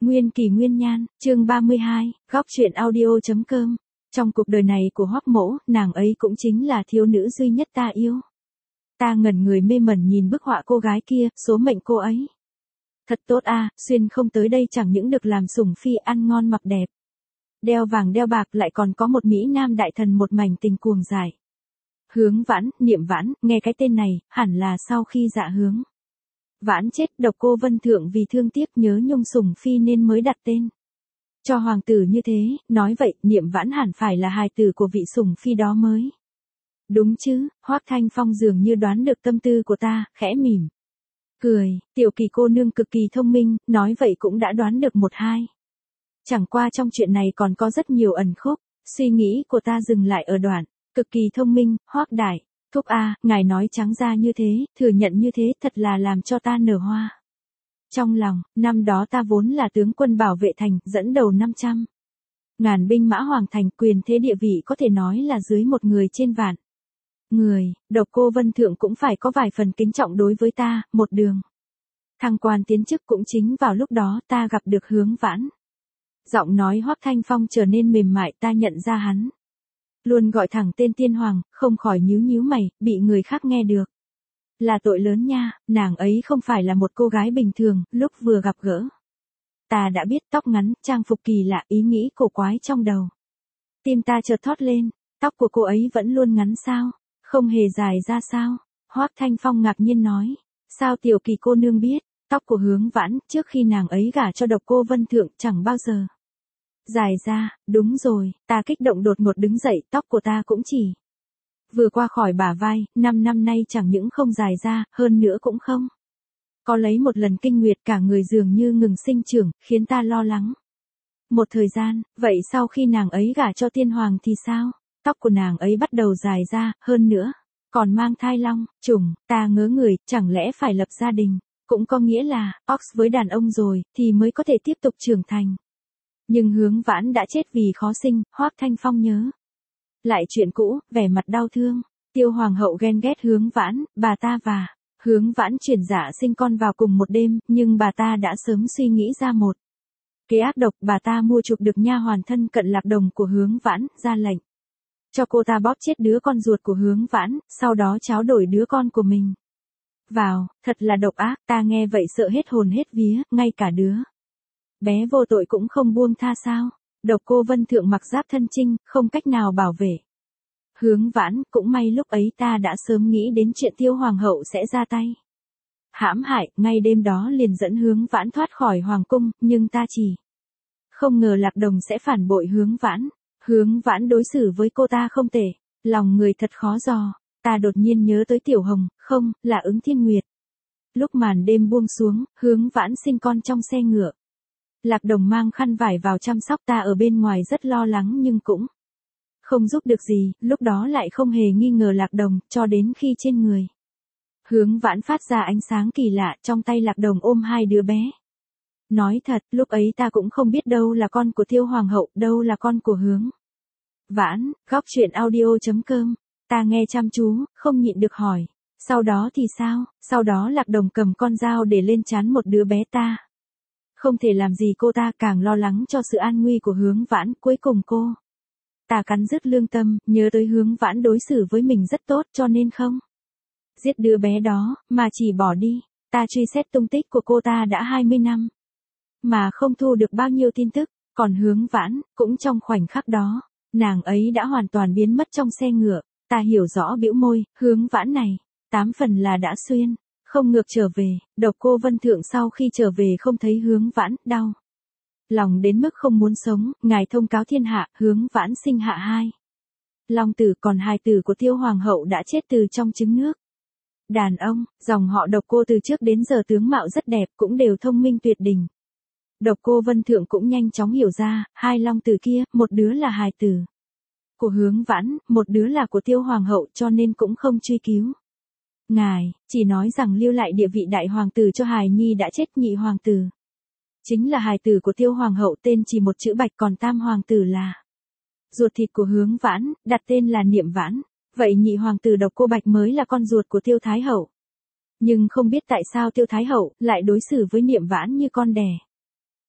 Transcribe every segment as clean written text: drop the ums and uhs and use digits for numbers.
Nguyên kỳ nguyên nhan, chương 32, góc truyện audio.com. Trong cuộc đời này của Hoắc Mỗ, nàng ấy cũng chính là thiếu nữ duy nhất ta yêu. Ta ngẩn người mê mẩn nhìn bức họa cô gái kia, số mệnh cô ấy. Thật tốt a, xuyên không tới đây chẳng những được làm sủng phi ăn ngon mặc đẹp. Đeo vàng đeo bạc lại còn có một Mỹ Nam đại thần một mảnh tình cuồng dại. Hướng Vãn, Niệm Vãn, nghe cái tên này, hẳn là sau khi Dạ Hướng Vãn chết, độc cô Vân Thượng vì thương tiếc nhớ nhung sủng phi nên mới đặt tên cho hoàng tử như thế, nói vậy, Niệm Vãn hẳn phải là hài tử của vị sủng phi đó mới. Đúng chứ, Hoắc Thanh Phong dường như đoán được tâm tư của ta, khẽ mỉm cười, Tiểu Kỳ cô nương cực kỳ thông minh, nói vậy cũng đã đoán được một hai. Chẳng qua trong chuyện này còn có rất nhiều ẩn khúc, suy nghĩ của ta dừng lại ở đoạn, cực kỳ thông minh, Hoắc đại thúc a, ngài nói trắng ra như thế, thừa nhận như thế thật là làm cho ta nở hoa. Trong lòng, năm đó ta vốn là tướng quân bảo vệ thành, dẫn đầu 500 ngàn binh mã hoàng thành, quyền thế địa vị có thể nói là dưới một người trên vạn người, độc cô Vân Thượng cũng phải có vài phần kính trọng đối với ta, một đường thăng quan tiến chức cũng chính vào lúc đó ta gặp được Hướng Vãn. Giọng nói Hoắc Thanh Phong trở nên mềm mại, ta nhận ra hắn luôn gọi thẳng tên tiên hoàng, không khỏi nhíu nhíu mày, bị người khác nghe được là tội lớn nha, nàng ấy không phải là một cô gái bình thường, lúc vừa gặp gỡ ta đã biết, tóc ngắn, trang phục kỳ lạ, ý nghĩ cổ quái trong đầu. Tim ta chợt thót lên, tóc của cô ấy vẫn luôn ngắn sao, không hề dài ra sao? Hoắc Thanh Phong ngạc nhiên nói, sao Tiểu Kỳ cô nương biết, tóc của Hướng Vãn, trước khi nàng ấy gả cho độc cô Vân Thượng chẳng bao giờ dài ra, đúng rồi, ta kích động đột ngột đứng dậy, tóc của ta cũng chỉ vừa qua khỏi bả vai, 5 năm nay chẳng những không dài ra, hơn nữa cũng không có lấy một lần kinh nguyệt, cả người dường như ngừng sinh trưởng, khiến ta lo lắng. Một thời gian, vậy sau khi nàng ấy gả cho tiên hoàng thì sao? Tóc của nàng ấy bắt đầu dài ra, hơn nữa còn mang thai long, trùng, ta ngớ người, chẳng lẽ phải lập gia đình, cũng có nghĩa là, ox với đàn ông rồi, thì mới có thể tiếp tục trưởng thành. Nhưng Hướng Vãn đã chết vì khó sinh, Hoắc Thanh Phong nhớ lại chuyện cũ, vẻ mặt đau thương. Tiêu hoàng hậu ghen ghét Hướng Vãn, bà ta và Hướng Vãn chuyển dạ sinh con vào cùng một đêm, nhưng bà ta đã sớm suy nghĩ ra một kế ác độc, bà ta mua chuộc được nha hoàn thân cận Lạc Đồng của Hướng Vãn, ra lệnh cho cô ta bóp chết đứa con ruột của Hướng Vãn, sau đó tráo đổi đứa con của mình vào, thật là độc ác, ta nghe vậy sợ hết hồn hết vía, ngay cả đứa bé vô tội cũng không buông tha sao? Độc cô Vân Thượng mặc giáp thân chinh, không cách nào bảo vệ Hướng Vãn, cũng may lúc ấy ta đã sớm nghĩ đến chuyện Tiêu hoàng hậu sẽ ra tay hãm hại, ngay đêm đó liền dẫn Hướng Vãn thoát khỏi hoàng cung, nhưng ta chỉ không ngờ Lạc Đồng sẽ phản bội Hướng Vãn. Hướng Vãn đối xử với cô ta không tệ, lòng người thật khó dò. Ta đột nhiên nhớ tới Tiểu Hồng, không, là Ứng Thiên Nguyệt. Lúc màn đêm buông xuống, Hướng Vãn sinh con trong xe ngựa. Lạc Đồng mang khăn vải vào chăm sóc, ta ở bên ngoài rất lo lắng nhưng cũng không giúp được gì, lúc đó lại không hề nghi ngờ Lạc Đồng, cho đến khi trên người Hướng Vãn phát ra ánh sáng kỳ lạ, trong tay Lạc Đồng ôm hai đứa bé. Nói thật, lúc ấy ta cũng không biết đâu là con của Tiêu hoàng hậu, đâu là con của Hướng Vãn. Góc truyện audio.com. Ta nghe chăm chú, không nhịn được hỏi, sau đó thì sao? Sau đó Lạc Đồng cầm con dao để lên trán một đứa bé, ta không thể làm gì cô ta, càng lo lắng cho sự an nguy của Hướng Vãn, cuối cùng cô ta cắn rứt lương tâm, nhớ tới Hướng Vãn đối xử với mình rất tốt, cho nên không giết đứa bé đó, mà chỉ bỏ đi. Ta truy xét tung tích của cô ta đã 20 năm, mà không thu được bao nhiêu tin tức, còn Hướng Vãn, cũng trong khoảnh khắc đó, nàng ấy đã hoàn toàn biến mất trong xe ngựa. Ta hiểu rõ, bĩu môi, Hướng Vãn này, 8 phần là đã xuyên không ngược trở về. Độc cô Vân Thượng sau khi trở về không thấy Hướng Vãn, đau lòng đến mức không muốn sống, ngài thông cáo thiên hạ, Hướng Vãn sinh hạ 2 long tử, còn hài tử của Tiêu hoàng hậu đã chết từ trong trứng nước. Đàn ông, dòng họ độc cô từ trước đến giờ tướng mạo rất đẹp, cũng đều thông minh tuyệt đỉnh. Độc cô Vân Thượng cũng nhanh chóng hiểu ra, 2 long tử kia, một đứa là hài tử của Hướng Vãn, một đứa là của Tiêu hoàng hậu, cho nên cũng không truy cứu. Ngài, chỉ nói rằng lưu lại địa vị đại hoàng tử cho hài nhi đã chết, nhị hoàng tử chính là hài tử của Tiêu hoàng hậu, tên chỉ một chữ Bạch, còn tam hoàng tử là ruột thịt của Hướng Vãn, đặt tên là Niệm Vãn. Vậy nhị hoàng tử độc cô Bạch mới là con ruột của Tiêu Thái hậu. Nhưng không biết tại sao Tiêu Thái hậu lại đối xử với Niệm Vãn như con đẻ.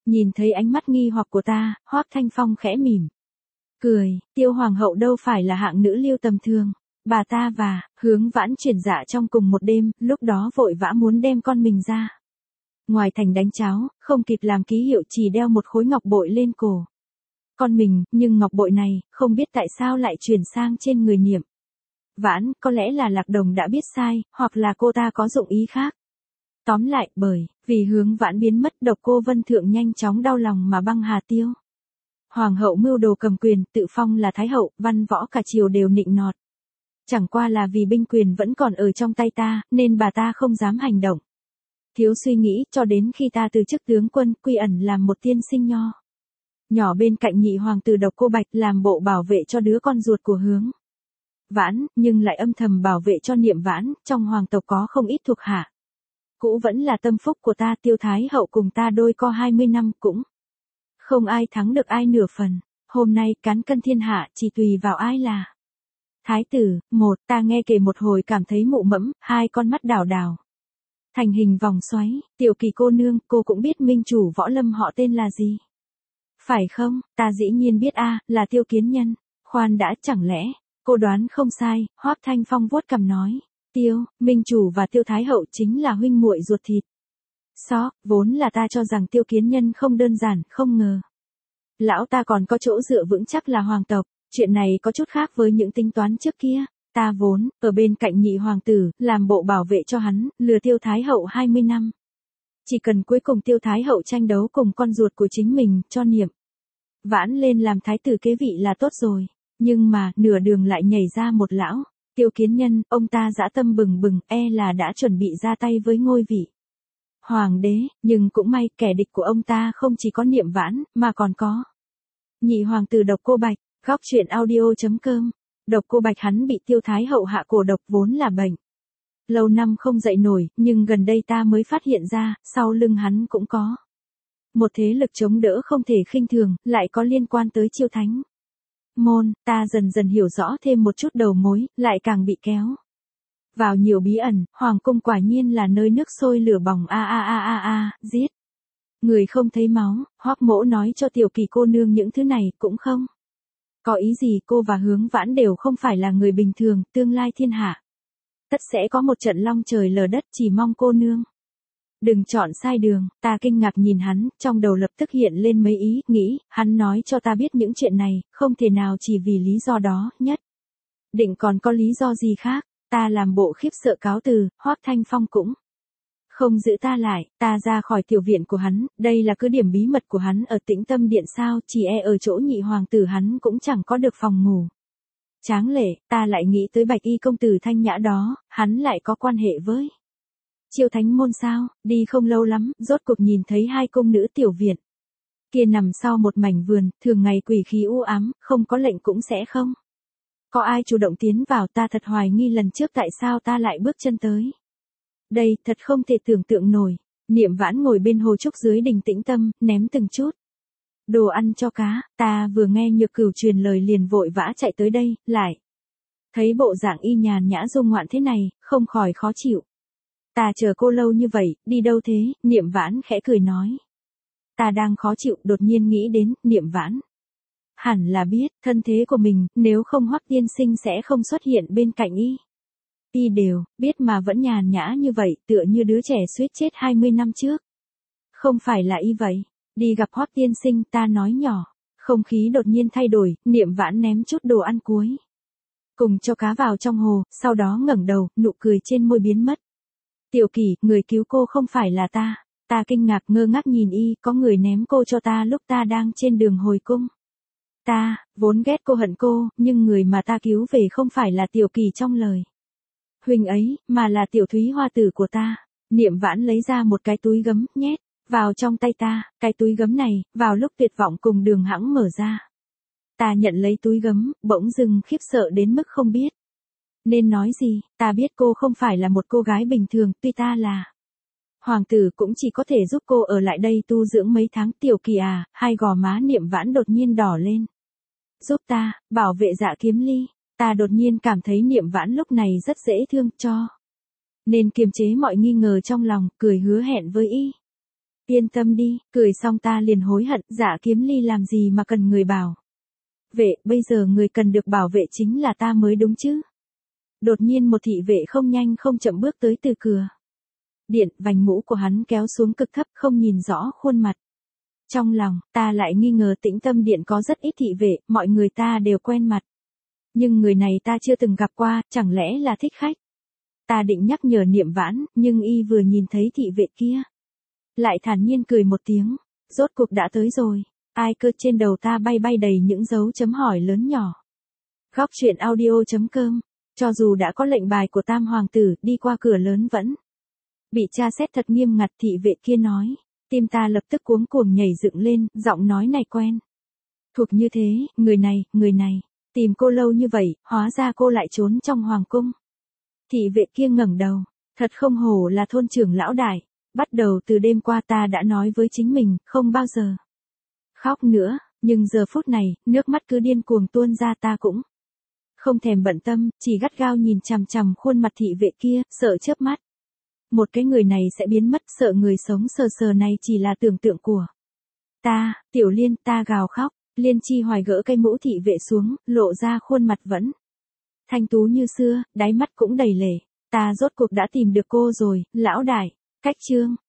Nhìn thấy ánh mắt nghi hoặc của ta, Hoác Thanh Phong khẽ mỉm cười, Tiêu Hoàng hậu đâu phải là hạng nữ liêu tầm thường. Bà ta và Hướng Vãn chuyển dạ trong cùng một đêm, lúc đó vội vã muốn đem con mình ra ngoài thành đánh cháo, không kịp làm ký hiệu chỉ đeo một khối ngọc bội lên cổ con mình, nhưng ngọc bội này, không biết tại sao lại chuyển sang trên người Niệm Vãn, có lẽ là Lạc Đồng đã biết sai, hoặc là cô ta có dụng ý khác. Tóm lại, bởi vì Hướng Vãn biến mất, Độc Cô Vân Thượng nhanh chóng đau lòng mà băng hà Tiêu Hoàng hậu mưu đồ cầm quyền, tự phong là thái hậu, văn võ cả triều đều nịnh nọt. Chẳng qua là vì binh quyền vẫn còn ở trong tay ta, nên bà ta không dám hành động. Thiếu suy nghĩ, cho đến khi ta từ chức tướng quân, quy ẩn làm một tiên sinh nhỏ bên cạnh nhị hoàng tử Độc Cô Bạch, làm bộ bảo vệ cho đứa con ruột của Hướng Vãn, nhưng lại âm thầm bảo vệ cho Niệm Vãn, trong hoàng tộc có không ít thuộc hạ cũ vẫn là tâm phúc của ta. Tiêu Thái hậu cùng ta đôi co 20 năm, cũng không ai thắng được ai nửa phần. Hôm nay cán cân thiên hạ, chỉ tùy vào ai là thái tử. Ta nghe kể một hồi cảm thấy mụ mẫm, hai con mắt đảo đảo thành hình vòng xoáy. Tiểu Kỳ cô nương, cô cũng biết minh chủ võ lâm họ tên là gì, phải không? Ta dĩ nhiên biết a, là Tiêu Kiến Nhân. Khoan đã, chẳng lẽ cô đoán không sai? Hoác Thanh Phong vuốt cằm nói, Minh chủ và Tiêu Thái hậu chính là huynh muội ruột thịt. Vốn là ta cho rằng Tiêu Kiến Nhân không đơn giản, không ngờ lão ta còn có chỗ dựa vững chắc là hoàng tộc. Chuyện này có chút khác với những tính toán trước kia. Ta vốn ở bên cạnh nhị hoàng tử, làm bộ bảo vệ cho hắn, lừa Tiêu Thái hậu 20 năm. Chỉ cần cuối cùng Tiêu Thái hậu tranh đấu cùng con ruột của chính mình, cho Niệm Vãn lên làm thái tử kế vị là tốt rồi. Nhưng mà, nửa đường lại nhảy ra một lão Tiêu Kiến Nhân, ông ta dã tâm bừng bừng, là đã chuẩn bị ra tay với ngôi vị hoàng đế. Nhưng cũng may, kẻ địch của ông ta không chỉ có Niệm Vãn, mà còn có nhị hoàng tử Độc Cô Bạch. Góc truyện audio.com. Độc Cô Bạch hắn bị Tiêu Thái hậu hạ cổ độc, vốn là bệnh lâu năm không dậy nổi, nhưng gần đây ta mới phát hiện ra, sau lưng hắn cũng có một thế lực chống đỡ không thể khinh thường, lại có liên quan tới Chiêu Thánh môn. Ta dần dần hiểu rõ thêm một chút đầu mối, lại càng bị kéo vào nhiều bí ẩn. Hoàng cung quả nhiên là nơi nước sôi lửa bỏng, giết người không thấy máu. Hoắc Mỗ nói cho Tiểu Kỳ cô nương những thứ này cũng không có ý gì. Cô và Hướng Vãn đều không phải là người bình thường, tương lai thiên hạ tất sẽ có một trận long trời lở đất, chỉ mong cô nương đừng chọn sai đường. Ta kinh ngạc nhìn hắn, trong đầu lập tức hiện lên mấy ý nghĩ. Hắn nói cho ta biết những chuyện này, không thể nào chỉ vì lý do đó, nhất định còn có lý do gì khác. Ta làm bộ khiếp sợ cáo từ. Hoác Thanh Phong cũng không giữ ta lại. Ta ra khỏi tiểu viện của hắn. Đây là cứ điểm bí mật của hắn ở Tĩnh Tâm Điện sao? Chỉ ở chỗ nhị hoàng tử hắn cũng chẳng có được phòng ngủ tráng lệ. Ta lại nghĩ tới Bạch Y công tử thanh nhã đó, hắn lại có quan hệ với Chiêu Thánh môn sao? Đi không lâu lắm, rốt cuộc nhìn thấy hai cung nữ tiểu viện kia nằm sau một mảnh vườn. Thường ngày quỷ khí u ám, không có lệnh cũng sẽ không có ai chủ động tiến vào. Ta thật hoài nghi lần trước tại sao ta lại bước chân tới đây, thật không thể tưởng tượng nổi. Niệm Vãn ngồi bên hồ trúc dưới đình Tĩnh Tâm, ném từng chút đồ ăn cho cá. Ta vừa nghe Nhược Cửu truyền lời liền vội vã chạy tới đây, lại thấy bộ dạng y nhàn nhã dung ngoạn thế này, không khỏi khó chịu. Ta chờ cô lâu như vậy, đi đâu thế? Niệm Vãn khẽ cười nói. Ta đang khó chịu, đột nhiên nghĩ đến, Niệm Vãn hẳn là biết thân thế của mình, nếu không Hoắc tiên sinh sẽ không xuất hiện bên cạnh y. Y đều biết mà vẫn nhàn nhã như vậy, tựa như đứa trẻ suýt chết 20 năm trước. Không phải là y vậy. Đi gặp Hoắc tiên sinh, ta nói nhỏ. Không khí đột nhiên thay đổi, Niệm Vãn ném chút đồ ăn cuối cùng cho cá vào trong hồ, sau đó ngẩng đầu, nụ cười trên môi biến mất. Tiểu Kỳ, người cứu cô không phải là ta. Ta kinh ngạc ngơ ngác nhìn y, có người ném cô cho ta lúc ta đang trên đường hồi cung. Ta vốn ghét cô, hận cô, nhưng người mà ta cứu về không phải là Tiểu Kỳ trong lời huynh ấy, mà là Tiểu Thúy Hoa tử của ta. Niệm Vãn lấy ra một cái túi gấm, nhét vào trong tay ta. Cái túi gấm này, vào lúc tuyệt vọng cùng đường hãng mở ra. Ta nhận lấy túi gấm, bỗng dưng khiếp sợ đến mức không biết nên nói gì. Ta biết cô không phải là một cô gái bình thường, tuy ta là hoàng tử cũng chỉ có thể giúp cô ở lại đây tu dưỡng mấy tháng. Tiểu Kỳ à, hai gò má Niệm Vãn đột nhiên đỏ lên. Giúp ta, bảo vệ Dạ Kiếm Ly. Ta đột nhiên cảm thấy Niệm Vãn lúc này rất dễ thương, cho nên kiềm chế mọi nghi ngờ trong lòng, cười hứa hẹn với y. Yên tâm đi, cười xong ta liền hối hận, Dạ Kiếm Ly làm gì mà cần người bảo vệ, bây giờ người cần được bảo vệ chính là ta mới đúng chứ. Đột nhiên một thị vệ không nhanh không chậm bước tới từ cửa điện, vành mũ của hắn kéo xuống cực thấp không nhìn rõ khuôn mặt. Trong lòng, ta lại nghi ngờ Tĩnh Tâm Điện có rất ít thị vệ, mọi người ta đều quen mặt. Nhưng người này ta chưa từng gặp qua, chẳng lẽ là thích khách. Ta định nhắc nhở Niệm Vãn, nhưng y vừa nhìn thấy thị vệ kia. Lại thản nhiên cười một tiếng, rốt cuộc đã tới rồi, ai cơ trên đầu ta bay bay đầy những dấu chấm hỏi lớn nhỏ. Góc truyện audio.com, cho dù đã có lệnh bài của Tam Hoàng tử, đi qua cửa lớn vẫn bị tra xét thật nghiêm ngặt, thị vệ kia nói. Tim ta lập tức cuống cuồng nhảy dựng lên, giọng nói này quen thuộc như thế, người này, tìm cô lâu như vậy, hóa ra cô lại trốn trong hoàng cung. Thị vệ kia ngẩng đầu, thật không hổ là thôn trưởng lão đại, bắt đầu từ đêm qua ta đã nói với chính mình, không bao giờ khóc nữa, nhưng giờ phút này, nước mắt cứ điên cuồng tuôn ra, ta cũng không thèm bận tâm, chỉ gắt gao nhìn chằm chằm khuôn mặt thị vệ kia, sợ chớp mắt. Một cái người này sẽ biến mất, sợ người sống sờ sờ này chỉ là tưởng tượng của ta. Tiểu Liên, ta gào khóc. Liên Chi Hoài gỡ cây mũ thị vệ xuống, lộ ra khuôn mặt vẫn thanh tú như xưa, đáy mắt cũng đầy lệ. Ta rốt cuộc đã tìm được cô rồi, lão đại. Cách chương